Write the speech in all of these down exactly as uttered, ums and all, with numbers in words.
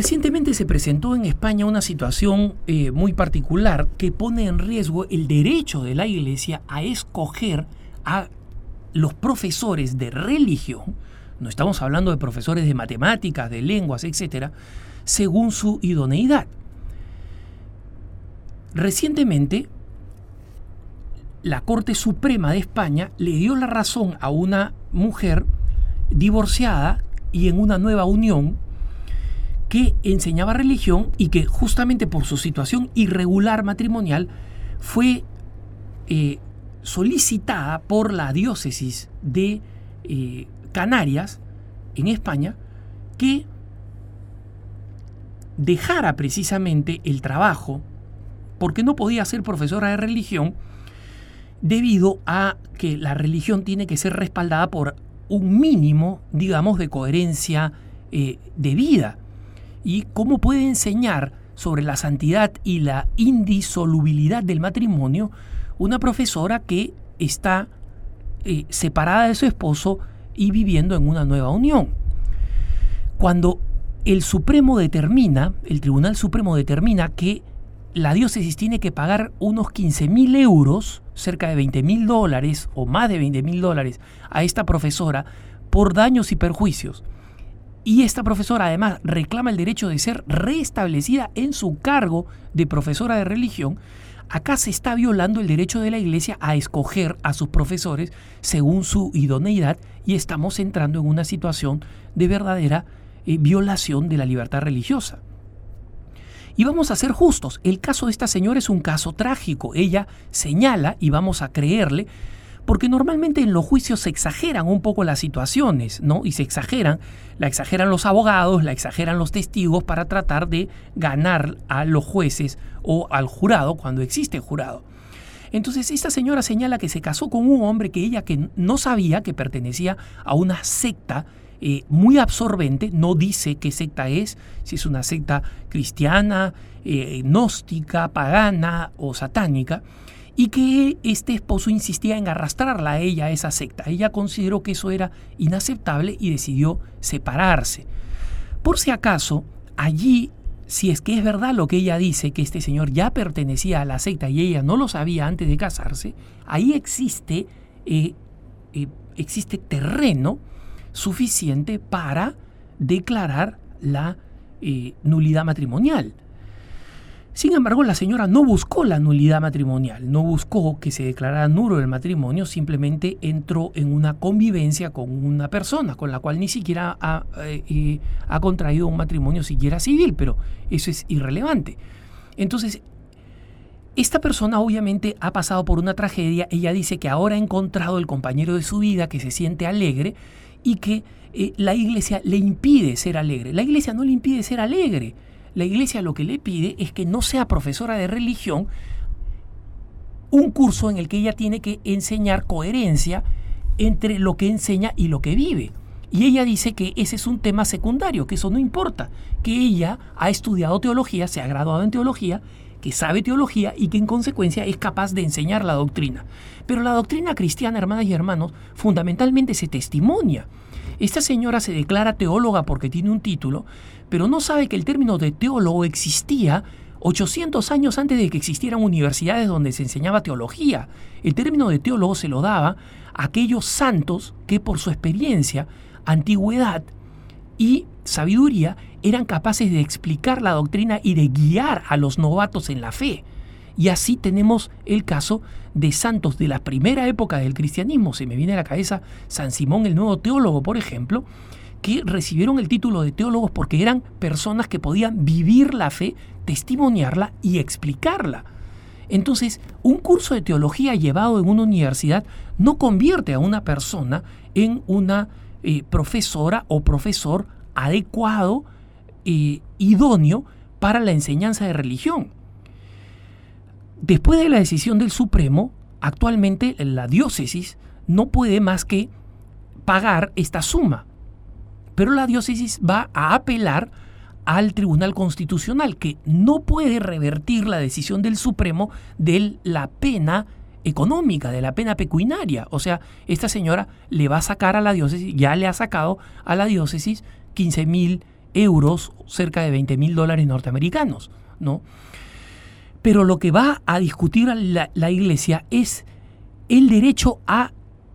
Recientemente se presentó en España una situación eh, muy particular que pone en riesgo el derecho de la Iglesia a escoger a los profesores de religión, no estamos hablando de profesores de matemáticas, de lenguas, etcétera, según su idoneidad. Recientemente, la Corte Suprema de España le dio la razón a una mujer divorciada y en una nueva unión que enseñaba religión y que justamente por su situación irregular matrimonial fue eh, solicitada por la diócesis de eh, Canarias, en España, que dejara precisamente el trabajo porque no podía ser profesora de religión debido a que la religión tiene que ser respaldada por un mínimo, digamos, de coherencia eh, de vida. ¿Y cómo puede enseñar sobre la santidad y la indisolubilidad del matrimonio una profesora que está eh, separada de su esposo y viviendo en una nueva unión? Cuando el Supremo determina, el Tribunal Supremo determina que la diócesis tiene que pagar unos quince mil euros, cerca de veinte mil dólares o más de veinte mil dólares a esta profesora por daños y perjuicios, y esta profesora además reclama el derecho de ser restablecida en su cargo de profesora de religión, acá se está violando el derecho de la Iglesia a escoger a sus profesores según su idoneidad y estamos entrando en una situación de verdadera eh, violación de la libertad religiosa. Y vamos a ser justos, el caso de esta señora es un caso trágico, ella señala y vamos a creerle, porque normalmente en los juicios se exageran un poco las situaciones, ¿no? Y se exageran, la exageran los abogados, la exageran los testigos para tratar de ganar a los jueces o al jurado cuando existe jurado. Entonces esta señora señala que se casó con un hombre que ella que no sabía que pertenecía a una secta eh, muy absorbente, no dice qué secta es, si es una secta cristiana, eh, gnóstica, pagana o satánica, y que este esposo insistía en arrastrarla a ella a esa secta. Ella consideró que eso era inaceptable y decidió separarse. Por si acaso, allí, si es que es verdad lo que ella dice, que este señor ya pertenecía a la secta y ella no lo sabía antes de casarse, ahí existe, eh, eh, existe terreno suficiente para declarar la eh, nulidad matrimonial. Sin embargo, la señora no buscó la nulidad matrimonial, no buscó que se declarara nulo el matrimonio, simplemente entró en una convivencia con una persona con la cual ni siquiera ha, eh, ha contraído un matrimonio siquiera civil, pero eso es irrelevante. Entonces, esta persona obviamente ha pasado por una tragedia, ella dice que ahora ha encontrado el compañero de su vida, que se siente alegre y que eh, la Iglesia le impide ser alegre. La Iglesia no le impide ser alegre. La Iglesia lo que le pide es que no sea profesora de religión, un curso en el que ella tiene que enseñar coherencia entre lo que enseña y lo que vive. Y ella dice que ese es un tema secundario, que eso no importa, que ella ha estudiado teología, se ha graduado en teología, que sabe teología y que en consecuencia es capaz de enseñar la doctrina. Pero la doctrina cristiana, hermanas y hermanos, fundamentalmente se testimonia. Esta señora se declara teóloga porque tiene un título, pero no sabe que el término de teólogo existía ochocientos años antes de que existieran universidades donde se enseñaba teología. El término de teólogo se lo daba a aquellos santos que por su experiencia, antigüedad y sabiduría eran capaces de explicar la doctrina y de guiar a los novatos en la fe. Y así tenemos el caso de santos de la primera época del cristianismo. Se me viene a la cabeza San Simón el Nuevo Teólogo, por ejemplo, que recibieron el título de teólogos porque eran personas que podían vivir la fe, testimoniarla y explicarla. Entonces, un curso de teología llevado en una universidad no convierte a una persona en una eh, profesora o profesor adecuado, eh, idóneo para la enseñanza de religión. Después de la decisión del Supremo, actualmente la diócesis no puede más que pagar esta suma. Pero la diócesis va a apelar al Tribunal Constitucional, que no puede revertir la decisión del Supremo de la pena económica, de la pena pecuniaria. O sea, esta señora le va a sacar a la diócesis, ya le ha sacado a la diócesis quince mil euros, cerca de veinte mil dólares norteamericanos, ¿no? Pero lo que va a discutir la, la Iglesia es el derecho a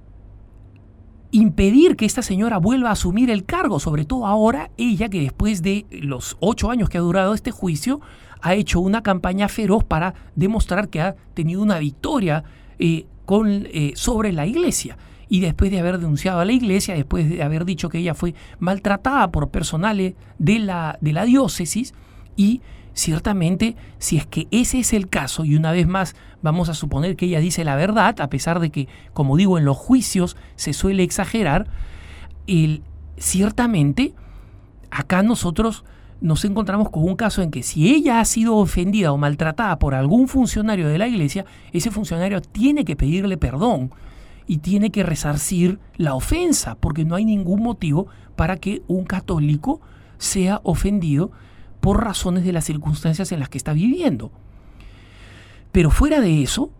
impedir que esta señora vuelva a asumir el cargo, sobre todo ahora ella, que después de los ocho años que ha durado este juicio, ha hecho una campaña feroz para demostrar que ha tenido una victoria eh, con, eh, sobre la Iglesia. Y después de haber denunciado a la Iglesia, después de haber dicho que ella fue maltratada por personales de la, de la diócesis, y ciertamente, si es que ese es el caso, y una vez más vamos a suponer que ella dice la verdad, a pesar de que, como digo, en los juicios se suele exagerar, el, ciertamente acá nosotros nos encontramos con un caso en que si ella ha sido ofendida o maltratada por algún funcionario de la Iglesia, ese funcionario tiene que pedirle perdón y tiene que resarcir la ofensa, porque no hay ningún motivo para que un católico sea ofendido por razones de las circunstancias en las que está viviendo. Pero fuera de eso,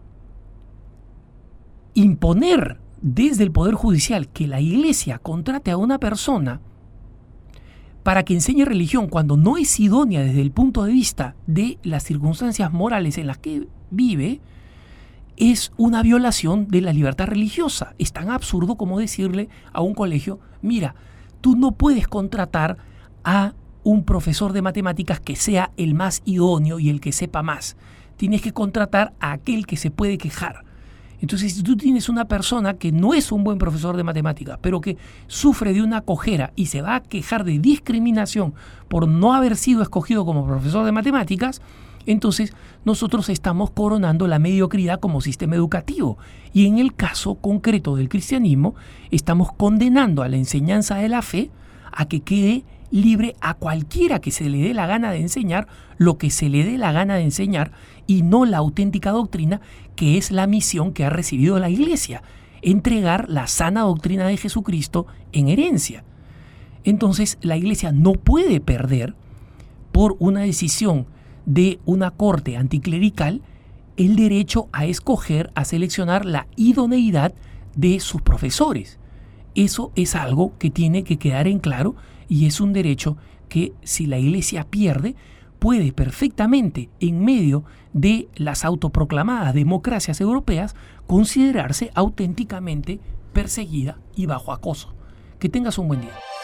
imponer desde el Poder Judicial que la Iglesia contrate a una persona para que enseñe religión cuando no es idónea desde el punto de vista de las circunstancias morales en las que vive, es una violación de la libertad religiosa. Es tan absurdo como decirle a un colegio: mira, tú no puedes contratar a un profesor de matemáticas que sea el más idóneo y el que sepa más. Tienes que contratar a aquel que se puede quejar. Entonces, si tú tienes una persona que no es un buen profesor de matemáticas, pero que sufre de una cojera y se va a quejar de discriminación por no haber sido escogido como profesor de matemáticas, entonces nosotros estamos coronando la mediocridad como sistema educativo. Y en el caso concreto del cristianismo, estamos condenando a la enseñanza de la fe a que quede libre a cualquiera que se le dé la gana de enseñar lo que se le dé la gana de enseñar, y no la auténtica doctrina, que es la misión que ha recibido la Iglesia: entregar la sana doctrina de Jesucristo en herencia. Entonces la Iglesia no puede perder por una decisión de una corte anticlerical el derecho a escoger, a seleccionar la idoneidad de sus profesores. Eso es algo que tiene que quedar en claro, y es un derecho que, si la Iglesia pierde, puede perfectamente, en medio de las autoproclamadas democracias europeas, considerarse auténticamente perseguida y bajo acoso. Que tengas un buen día.